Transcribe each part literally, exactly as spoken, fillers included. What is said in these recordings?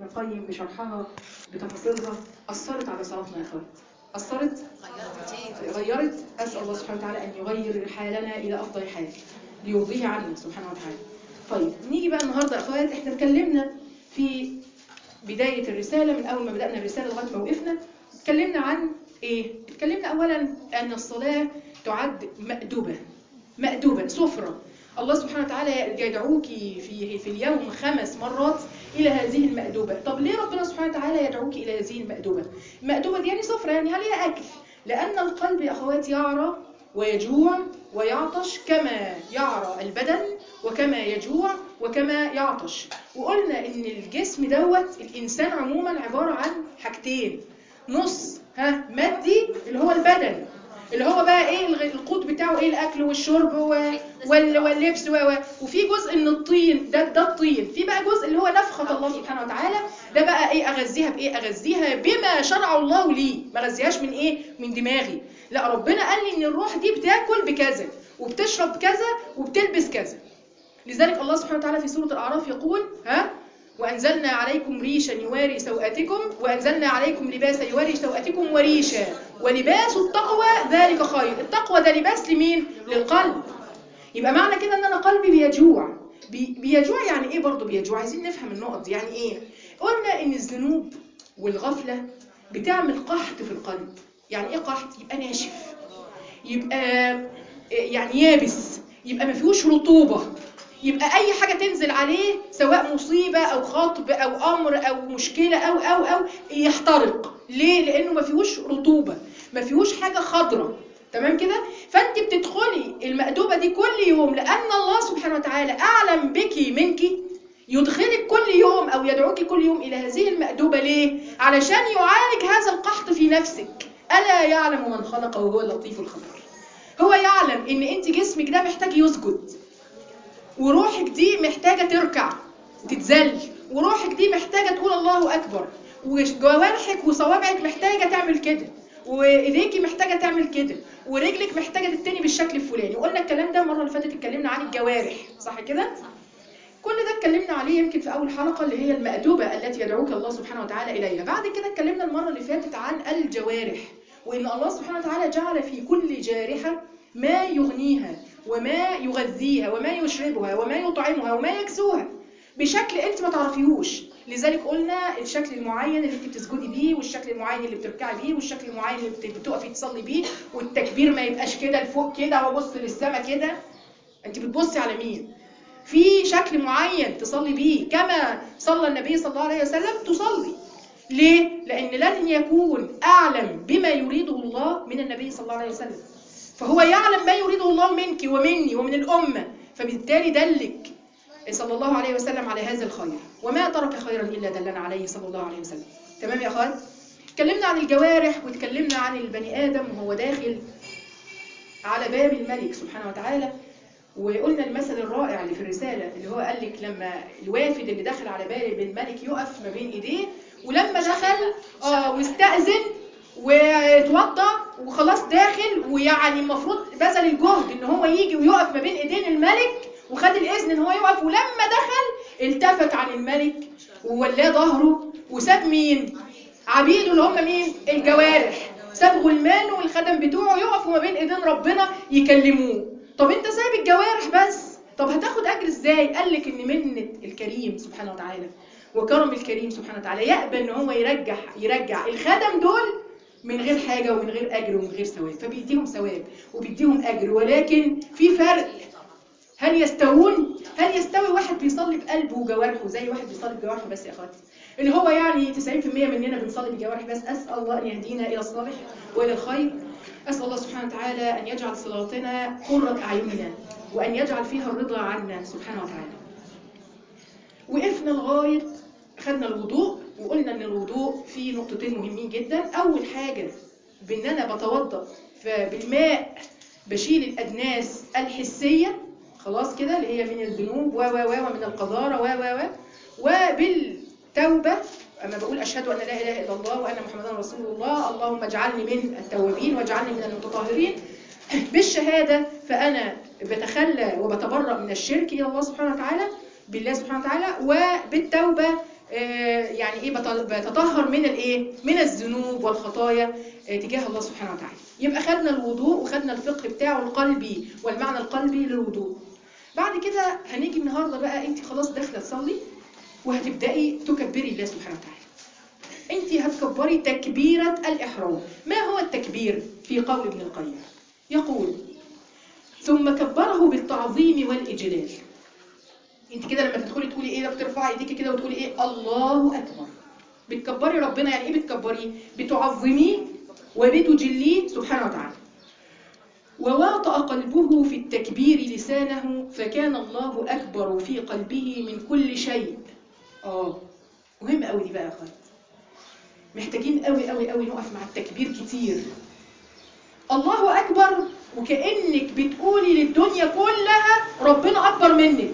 القيم بشرحها بتفاصيلها أثرت على صلاتنا يا أخوات. أثرت؟ غيرت. أسأل الله سبحانه وتعالى أن يغير حالنا إلى أفضل حال ليرضيه عنا سبحانه وتعالى. طيب نيجي بقى النهاردة يا أخوات، إحنا اتكلمنا في بداية الرسالة من أول ما بدأنا الرسالة لغاية ما وقفنا، اتكلمنا عن إيه؟ اتكلمنا أولا أن الصلاة تعد مأدوبة، مأدوبة سفرة. الله سبحانه وتعالى يدعوك في في اليوم خمس مرات إلى هذه المأدوبة. طب ليه ربنا سبحانه وتعالى يدعوك إلى هذه المأدوبة؟ المأدوبة دي يعني سفرة، يعني عليها أكل. لأن القلب يا أخواتي يعرى ويجوع ويعطش كما يعرى البدن وكما يجوع وكما يعطش. وقلنا إن الجسم دوت الإنسان عموما عبارة عن حاجتين، نص ها مادي اللي هو البدن، اللي هو بقى ايه القوت بتاعه، ايه الاكل والشرب واللبس، وفي جزء من الطين، ده ده الطين. في بقى جزء اللي هو نفخه الله سبحانه وتعالى، ده بقى ايه اغذيها بايه؟ اغذيها بما شرع الله لي، ما اغذيهاش من ايه؟ من دماغي. لا، ربنا قال لي ان الروح دي بتاكل بكذا وبتشرب كذا وبتلبس كذا. لذلك الله سبحانه وتعالى في سوره الاعراف يقول ها وأنزلنا عليكم ريشا يواري سوآتكم وأنزلنا عليكم لباسا يواري سوآتكم وريشا ولباس التقوى ذلك خير. التقوى ده لباس لمين؟ للقلب. يبقى معنى كده ان انا قلبي بيجوع. بي بيجوع يعني ايه؟ برضو بيجوع. عايزين نفهم النقط دي يعني ايه. قلنا ان الذنوب والغفلة بتعمل قحط في القلب. يعني ايه قحط؟ يبقى ناشف، يبقى يعني يابس، يبقى ما فيهوش رطوبة، يبقى اي حاجة تنزل عليه سواء مصيبة او خطب او امر او مشكلة او او او يحترق. ليه؟ لانه ما فيهوش رطوبة، ما فيهوش حاجة خضرة. تمام كده؟ فانت بتدخلي المأدوبة دي كل يوم، لان الله سبحانه وتعالى اعلم بك منك، يدخلك كل يوم او يدعوك كل يوم الى هذه المأدوبة. ليه؟ علشان يعالج هذا القحط في نفسك. الا يعلم من خلق وهو اللطيف الخبير. هو يعلم ان انت جسمك ده محتاج يسجد، وروحك دي محتاجة تركع وتتذل، وروحك دي محتاجة تقول الله أكبر، وجوارحك وصوابعك محتاجة تعمل كده، وإيديكي محتاجة تعمل كده، ورجلك محتاجة تتني بالشكل الفلاني. وقلنا الكلام ده المرة اللي فاتت، اتكلمنا عن الجوارح، صح كده؟ كل ده اتكلمنا عليه يمكن في أول حلقة، اللي هي المأدوبة التي يدعوك الله سبحانه وتعالى إليها. بعد كده اتكلمنا المرة اللي فاتت عن الجوارح، وإن الله سبحانه وتعالى جعل في كل جارحة ما يغنيها وما يغذيها وما يشربها وما يطعمها وما يكسوها بشكل انت ما تعرفيهوش. لذلك قلنا الشكل المعين اللي انت بتسجدي بيه، والشكل المعين اللي بتركعي بيه، والشكل المعين اللي بتقفي تصلي بيه، والتكبير ما يبقاش كده لفوق كده وابص للسماء كده. انت بتبصي على مين؟ في شكل معين تصلي بيه كما صلى النبي صلى الله عليه وسلم تصلي. ليه؟ لأن لن يكون أعلم بما يريده الله من النبي صلى الله عليه وسلم، فهو يعلم ما يريده الله منك ومني ومن الأمة، فبالتالي دلك صلى الله عليه وسلم على هذا الخير، وما ترك خيرا إلا دلنا عليه صلى الله عليه وسلم. تمام يا أخوات؟ اتكلمنا عن الجوارح، واتكلمنا عن البني آدم وهو داخل على باب الملك سبحانه وتعالى. وقلنا المثل الرائع اللي في الرسالة، اللي هو قال لك لما الوافد اللي دخل على باب الملك يقف ما بين ايديه، ولما دخل اه واستأذن واتوضى وخلاص داخل، ويعني المفروض بذل الجهد ان هو يجي ويقف ما بين ايدين الملك، وخد الاذن ان هو يقف، ولما دخل التفت عن الملك وولاه ظهره وساب مين؟ عبيده اللي هم مين؟ الجوارح. ساب غلمانه والخدم بتوعه يقفوا ما بين ايدين ربنا يكلموه. طب انت سايب الجوارح بس، طب هتاخد اجر ازاي؟ قال لك ان منة الكريم سبحانه وتعالى وكرم الكريم سبحانه وتعالى يقبل ان هو يرجع يرجع الخدم دول من غير حاجة ومن غير اجر ومن غير ثواب، فبيديهم ثواب وبيديهم اجر. ولكن في فرق، هل يستوون؟ هل يستوي واحد بيصلي بقلبه وجوارحه زي واحد بيصلي بجوارحه بس يا اخواتي؟ اللي هو يعني تسعين بالمية مننا بنصلي بجوارح بس. اسال الله ان يهدينا الى الصالح والى الخير. اسال الله سبحانه وتعالى ان يجعل صلاتنا قرة اعيننا، وان يجعل فيها الرضا عنا سبحانه وتعالى. وقفنا لغايه خدنا الوضوء، وقلنا ان الوضوء فيه نقطتين مهمين جدا. اول حاجه بان انا بتوضا بالماء، بشيل الادناس الحسيه خلاص كده اللي هي من الذنوب و و و ومن القذاره و و و وبالتوبه، اما بقول اشهد ان لا اله الا الله وان محمدا رسول الله، اللهم اجعلني من التوابين واجعلني من المتطهرين. بالشهاده فانا بتخلى وبتبرأ من الشرك الى الله سبحانه وتعالى، بالله سبحانه وتعالى. وبالتوبه آه يعني ايه بتطهر من الايه من الذنوب والخطايا آه تجاه الله سبحانه وتعالى. يبقى خدنا الوضوء وخدنا الفقه بتاعه القلبي والمعنى القلبي للوضوء. بعد كده هنيجي النهارده بقى انت خلاص داخله تصلي وهتبداي تكبري الله سبحانه وتعالى. انت هتكبري تكبيره الاحرام. ما هو التكبير؟ في قول ابن القيم يقول ثم كبره بالتعظيم والاجلال. انت كده لما تدخلي تقولي ايه، بترفعي ايديكي كده وتقولي ايه الله اكبر، بتكبري ربنا. يعني ايه بتكبريه؟ بتعظميه وبتجليه سبحانه وتعالى. وواطأ قلبه في التكبير لسانه فكان الله أكبر في قلبه من كل شيء. آه مهم قوي دي بقى يا أخوات، محتاجين قوي قوي قوي نقف مع التكبير كتير. الله أكبر وكأنك بتقولي للدنيا كلها ربنا أكبر منك.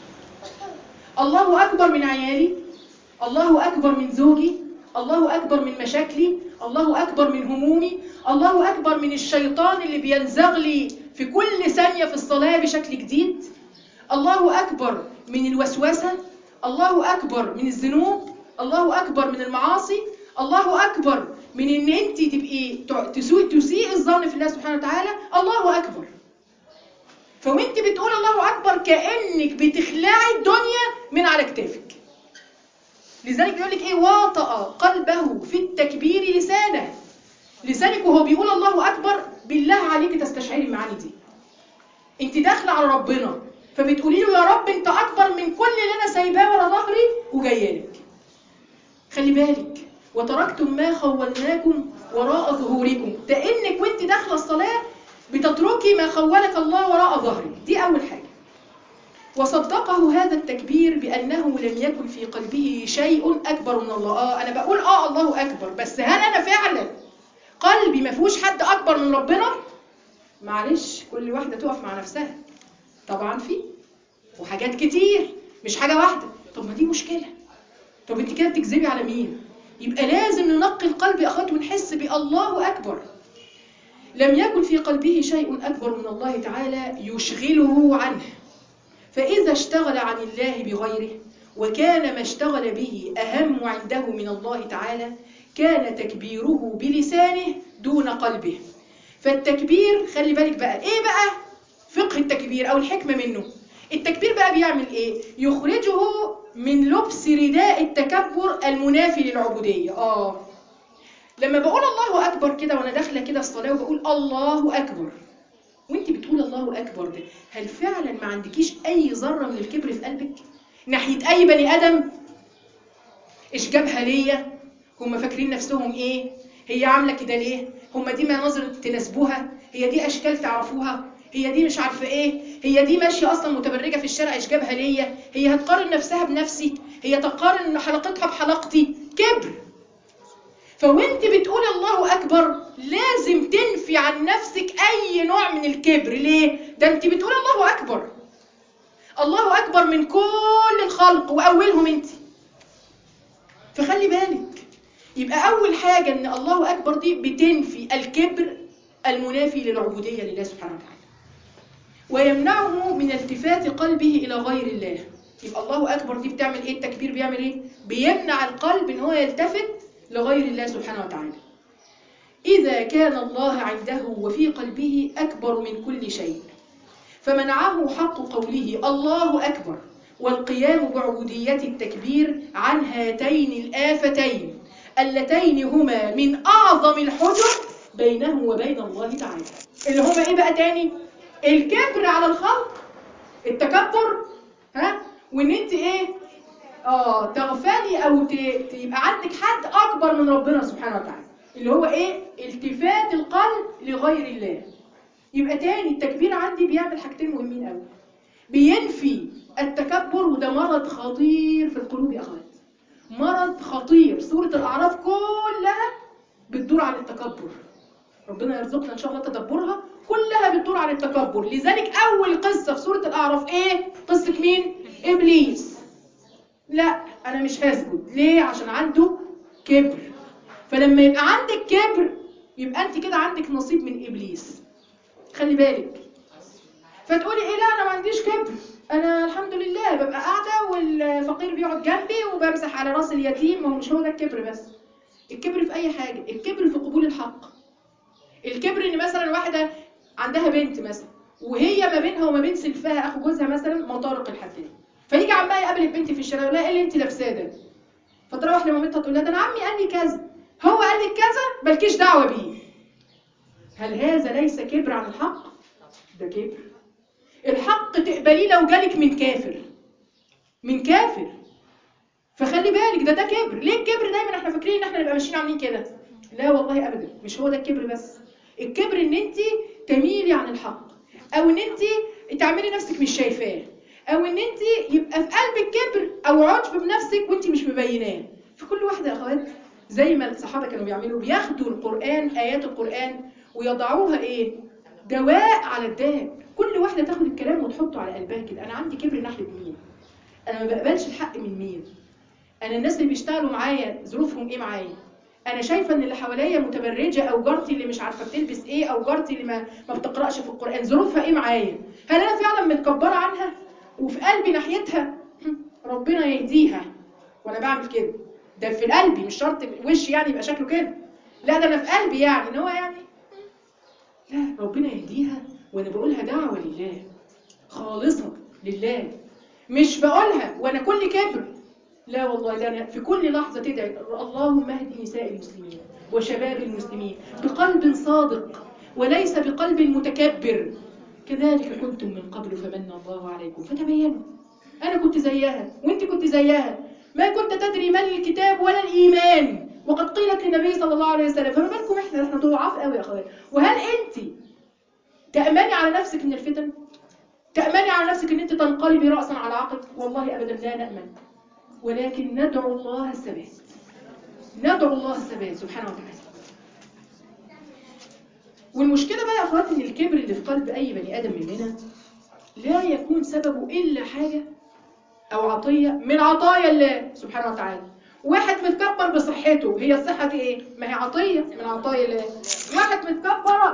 الله أكبر من عيالي، الله أكبر من زوجي، الله أكبر من مشاكلي، الله أكبر من همومي، الله أكبر من الشيطان اللي بينزغ لي في كل ثانية في الصلاة بشكل جديد، الله أكبر من الوسوسة، الله أكبر من الذنوب، الله أكبر من المعاصي، الله أكبر من إن أنت تبقي تسيء الظن في الله سبحانه وتعالى. الله أكبر. فوانت بتقول الله أكبر كأنك بتخلعي الدنيا من على كتافك. لذلك بيقول لك ايه؟ واطأ قلبه في التكبير لسانه. لسانك وهو بيقول الله اكبر بالله عليك تستشعري المعاني دي. انت داخله على ربنا فبتقولي له يا رب انت اكبر من كل اللي انا سايباه ورا ظهري وجايه لك. خلي بالك وتركتم ما خولناكم وراء ظهوركم. كأنك وانت داخله الصلاه بتتركي ما خولك الله وراء ظهرك. دي اول حاجه. وصدقه هذا التكبير بأنه لم يكن في قلبه شيء أكبر من الله. آه أنا بقول آه الله أكبر، بس هل أنا فعلا قلبي ما فيهوش حد أكبر من ربنا؟ معلش كل واحدة تقف مع نفسها. طبعا في وحاجات كتير مش حاجة واحدة. طب ما دي مشكلة. طب انت كده بتكذبي على مين؟ يبقى لازم ننقي القلب يا أخوات ونحس بالله أكبر. لم يكن في قلبه شيء أكبر من الله تعالى يشغله عنه. فإذا اشتغل عن الله بغيره وكان ما اشتغل به أهم عنده من الله تعالى كان تكبيره بلسانه دون قلبه. فالتكبير خلي بالك بقى إيه بقى فقه التكبير أو الحكمة منه. التكبير بقى بيعمل إيه؟ يخرجه من لبس رداء التكبر المنافي للعبودية. آه لما بقول الله أكبر كده وأنا داخلة كده الصلاة وبقول الله أكبر وانت بتقول الله اكبر ده، هل فعلا ما عندكيش اي ذره من الكبر في قلبك ناحيه اي بني ادم؟ ايش جابها ليا؟ هم فاكرين نفسهم ايه؟ هي عامله كده ليه؟ هم دي مناظر تناسبوها؟ هي دي اشكال تعرفوها؟ هي دي مش عارفه ايه؟ هي دي ماشيه اصلا متبرجه في الشارع ايش جابها ليا؟ هي هتقارن نفسها بنفسي؟ هي تقارن حلقتها بحلقتي؟ كبر. فوانت بتقول الله أكبر لازم تنفي عن نفسك أي نوع من الكبر. ليه؟ ده انت بتقول الله أكبر. الله أكبر من كل الخلق وأولهم انت. فخلي بالك. يبقى أول حاجة ان الله أكبر دي بتنفي الكبر المنافي للعبودية لله سبحانه وتعالى ويمنعه من التفات قلبه إلى غير الله. يبقى الله أكبر دي بتعمل ايه؟ التكبير بيعمل ايه؟ بيمنع القلب ان هو يلتفت لغير الله سبحانه وتعالى. إذا كان الله عنده وفي قلبه أكبر من كل شيء فمنعه حق قوله الله أكبر والقيام بعبودية التكبير عن هاتين الآفتين اللتين هما من أعظم الحجب بينه وبين الله تعالى. اللي هما إيه بقى تاني؟ الكبر على الخلق، التكبر، ها؟ وإن أنت إيه؟ آه تغفلي أو تبقى عندك حد أكبر من ربنا سبحانه وتعالى اللي هو إيه؟ التفات القلب لغير الله. يبقى تاني التكبير عندي بيعمل حاجتين مهمين قوي. بينفي التكبر وده مرض خطير في القلوب يا أخوات. مرض خطير. سورة الأعراف كلها بتدور عن التكبر. ربنا يرزقنا إن شاء الله تدبرها. كلها بتدور عن التكبر. لذلك أول قصة في سورة الأعراف إيه؟ قصة مين؟ إبليس. لا أنا مش هسجد. ليه؟ عشان عنده كبر. فلما يبقى عندك كبر يبقى أنت كده عندك نصيب من إبليس. خلي بالك. فتقولي إيه؟ لا أنا ما عنديش كبر. انا الحمد لله ببقى قاعده والفقير بيقعد جنبي وبمسح على راس اليتيم. ما هو مش هو ده الكبر بس. الكبر في اي حاجه، الكبر في قبول الحق. الكبر ان مثلا واحده عندها بنت مثلا وهي ما بينها وما بين سلفها اخو جوزها مثلا مطارق الحداد، فيجي عمال يقابل البنت في الشارع يقول لها ايه اللي انت لابساه ده؟ فتروح لمامتها تقول لها ده انا عمي قال لي كذا، هو قال لك كذا مالكيش دعوه بيه. هل هذا ليس كبر عن الحق؟ ده كبر. الحق تقبليه لو جالك من كافر، من كافر. فخلي بالك ده ده كبر. ليه الكبر دايما احنا فاكرين ان احنا نبقى ماشيين عاملين كده؟ لا والله ابدا، مش هو ده الكبر بس. الكبر ان انت تميلي عن الحق، او ان انت تعملي نفسك مش شايفاه، او ان انت يبقى في قلبك كبر او عجب بنفسك وانت مش مبيناه. في كل واحده يا اخوات زي ما الصحابه كانوا بيعملوا، بياخدوا القران، ايات القران، ويضعوها ايه؟ دواء على الداء. كل واحده تاخد الكلام وتحطه على قلبها كده. انا عندي كبر ناحيه مين؟ انا ما بقبلش الحق من مين؟ انا الناس اللي بيشتغلوا معايا ظروفهم ايه معايا؟ انا شايفه ان اللي حواليا متبرجه، او جارتي اللي مش عارفه بتلبس ايه، او جارتي اللي ما ما بتقراش في القران ظروفها ايه معايا؟ هل انا فعلا متكبره عنها وفي قلبي ناحيتها ربنا يهديها وانا بعمل كده؟ ده في قلبي، مش شرط وشي يعني يبقى شكله كده، لا ده انا في قلبي يعني ان هو يعني لا ربنا يهديها، وانا بقولها دعوه لله خالصه لله، مش بقولها وانا كل كبر. لا والله ده أنا في كل لحظة تدعي اللهم اهد نساء المسلمين وشباب المسلمين بقلب صادق وليس بقلب متكبر. كذلك كنتم من قبل فمن الله عليكم فتبينوا. أنا كنت زيها وانت كنت زيها، ما كنت تدري ما الكتاب ولا الإيمان وقد قيلت للنبي صلى الله عليه وسلم. فما بالكم احنا احنا ضعاف قوي يا اخويا. وهل انت تأمني على نفسك من الفتن؟ تأمني على نفسك ان انت تنقلبي رأسا على عقب؟ والله أبدا لا نأمن، ولكن ندعو الله الثبات، ندعو الله الثبات سبحانه وتعالى. والمشكلة بقى يا أخوات إن الكبر اللي في قلب أي بني آدم مننا لا يكون سببه إلا حاجة أو عطية من عطايا الله سبحانه وتعالى. واحد متكبر بصحته، هي الصحة دي إيه؟ ما هي عطية من عطايا الله. واحد متكبر